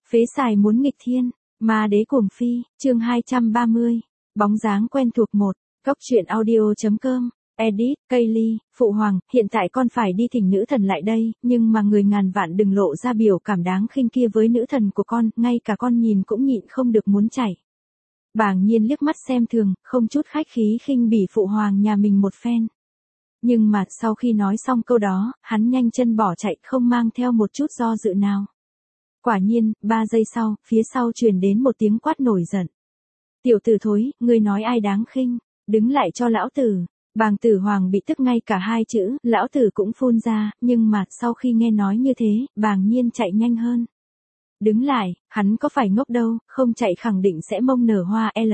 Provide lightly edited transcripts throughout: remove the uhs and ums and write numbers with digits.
Phế xài muốn nghịch thiên, ma đế cuồng phi, chương 230, bóng dáng quen thuộc 1, góc truyện audio.com, edit, Kaylee, phụ hoàng, hiện tại con phải đi thỉnh nữ thần lại đây, nhưng mà người ngàn vạn đừng lộ ra biểu cảm đáng khinh kia với nữ thần của con, ngay cả con nhìn cũng nhịn không được muốn chảy. Bàng Nhiên liếc mắt xem thường, không chút khách khí khinh bỉ phụ hoàng nhà mình một phen. Nhưng mà sau khi nói xong câu đó, hắn nhanh chân bỏ chạy không mang theo một chút do dự nào. Quả nhiên, 3 giây sau, phía sau truyền đến một tiếng quát nổi giận. Tiểu tử thối, ngươi nói ai đáng khinh, đứng lại cho lão tử. Bàng Tử Hoàng bị tức ngay cả hai chữ, lão tử cũng phun ra, nhưng mà sau khi nghe nói như thế, Bàng Nhiên chạy nhanh hơn. Đứng lại, hắn có phải ngốc đâu, không chạy khẳng định sẽ mông nở hoa L.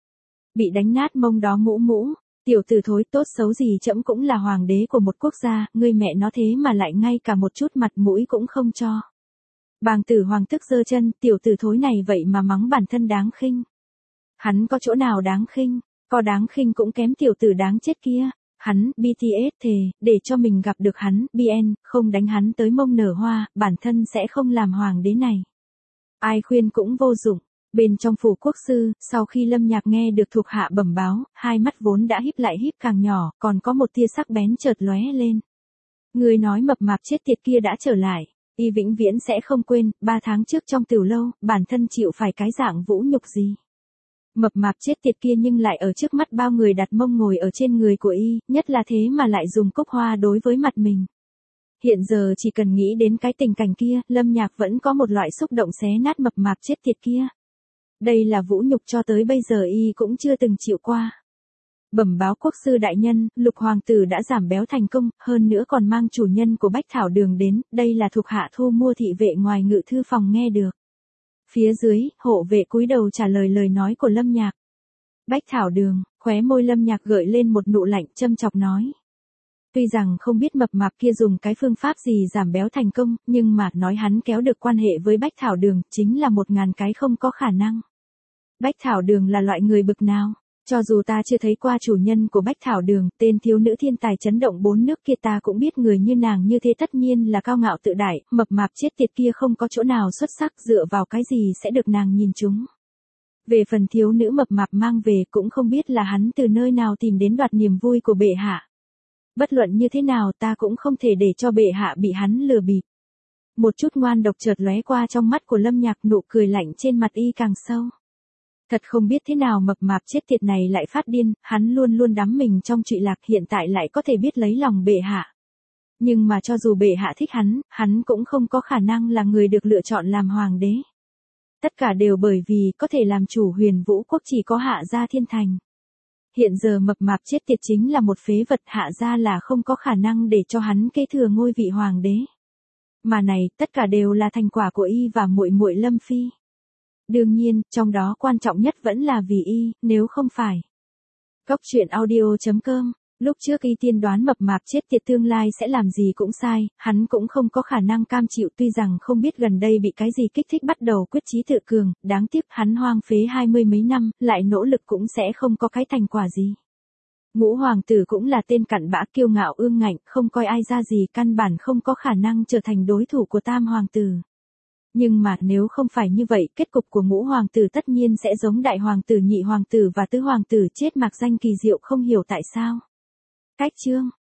Bị đánh nát mông đó mũ mũ. Tiểu tử thối, tốt xấu gì trẫm cũng là hoàng đế của một quốc gia, ngươi mẹ nó thế mà lại ngay cả một chút mặt mũi cũng không cho. Bàng Tử Hoàng tức giơ chân, tiểu tử thối này vậy mà mắng bản thân đáng khinh. Hắn có chỗ nào đáng khinh, có đáng khinh cũng kém tiểu tử đáng chết kia. Hắn, BTS thề, để cho mình gặp được hắn, BN, không đánh hắn tới mông nở hoa, bản thân sẽ không làm hoàng đế này. Ai khuyên cũng vô dụng. Bên trong phủ quốc sư, sau khi Lâm Nhạc nghe được thuộc hạ bẩm báo, hai mắt vốn đã híp lại híp càng nhỏ, còn có một tia sắc bén chợt lóe lên. Người nói mập mạp chết tiệt kia đã trở lại, y vĩnh viễn sẽ không quên, 3 tháng trước trong tiểu lâu, bản thân chịu phải cái dạng vũ nhục gì. Mập mạp chết tiệt kia nhưng lại ở trước mắt bao người đặt mông ngồi ở trên người của y, nhất là thế mà lại dùng cúc hoa đối với mặt mình. Hiện giờ chỉ cần nghĩ đến cái tình cảnh kia, Lâm Nhạc vẫn có một loại xúc động xé nát mập mạp chết tiệt kia. Đây là vũ nhục cho tới bây giờ y cũng chưa từng chịu qua. Bẩm báo quốc sư đại nhân, Lục hoàng tử đã giảm béo thành công, hơn nữa còn mang chủ nhân của Bách Thảo Đường đến, đây là thuộc hạ thu mua thị vệ ngoài ngự thư phòng nghe được. Phía dưới, hộ vệ cúi đầu trả lời lời nói của Lâm Nhạc. Bách Thảo Đường, khóe môi Lâm Nhạc gợi lên một nụ lạnh châm chọc nói. Tuy rằng không biết mập mạp kia dùng cái phương pháp gì giảm béo thành công, nhưng mà nói hắn kéo được quan hệ với Bách Thảo Đường, chính là 1000 cái không có khả năng. Bách Thảo Đường là loại người bực nào? Cho dù ta chưa thấy qua chủ nhân của Bách Thảo Đường, tên thiếu nữ thiên tài chấn động 4 nước kia ta cũng biết người như nàng như thế tất nhiên là cao ngạo tự đại, mập mạp chết tiệt kia không có chỗ nào xuất sắc dựa vào cái gì sẽ được nàng nhìn chúng. Về phần thiếu nữ mập mạp mang về cũng không biết là hắn từ nơi nào tìm đến đoạt niềm vui của bệ hạ. Bất luận như thế nào ta cũng không thể để cho bệ hạ bị hắn lừa bịp. Một chút ngoan độc chợt lóe qua trong mắt của Lâm Nhạc, nụ cười lạnh trên mặt y càng sâu. Thật không biết thế nào mập mạp chết tiệt này lại phát điên, hắn luôn luôn đắm mình trong trụy lạc hiện tại lại có thể biết lấy lòng bệ hạ. Nhưng mà cho dù bệ hạ thích hắn cũng không có khả năng là người được lựa chọn làm hoàng đế. Tất cả đều bởi vì có thể làm chủ Huyền Vũ quốc chỉ có Hạ Gia Thiên Thành. Hiện giờ mập mạp chết tiệt chính là một phế vật, Hạ Gia là không có khả năng để cho hắn kế thừa ngôi vị hoàng đế. Mà này, tất cả đều là thành quả của y và muội muội Lâm Phi. Đương nhiên, trong đó quan trọng nhất vẫn là vì y, nếu không phải. Góc truyện audio.com, lúc trước y tiên đoán mập mạp chết tiệt tương lai sẽ làm gì cũng sai, hắn cũng không có khả năng cam chịu, tuy rằng không biết gần đây bị cái gì kích thích bắt đầu quyết chí tự cường, đáng tiếc hắn hoang phế 20 mấy năm, lại nỗ lực cũng sẽ không có cái thành quả gì. Ngũ hoàng tử cũng là tên cặn bã kiêu ngạo ương ngạnh, không coi ai ra gì, căn bản không có khả năng trở thành đối thủ của tam hoàng tử. Nhưng mà nếu không phải như vậy, kết cục của ngũ hoàng tử tất nhiên sẽ giống đại hoàng tử, nhị hoàng tử và tứ hoàng tử chết mạc danh kỳ diệu không hiểu tại sao. Cách chương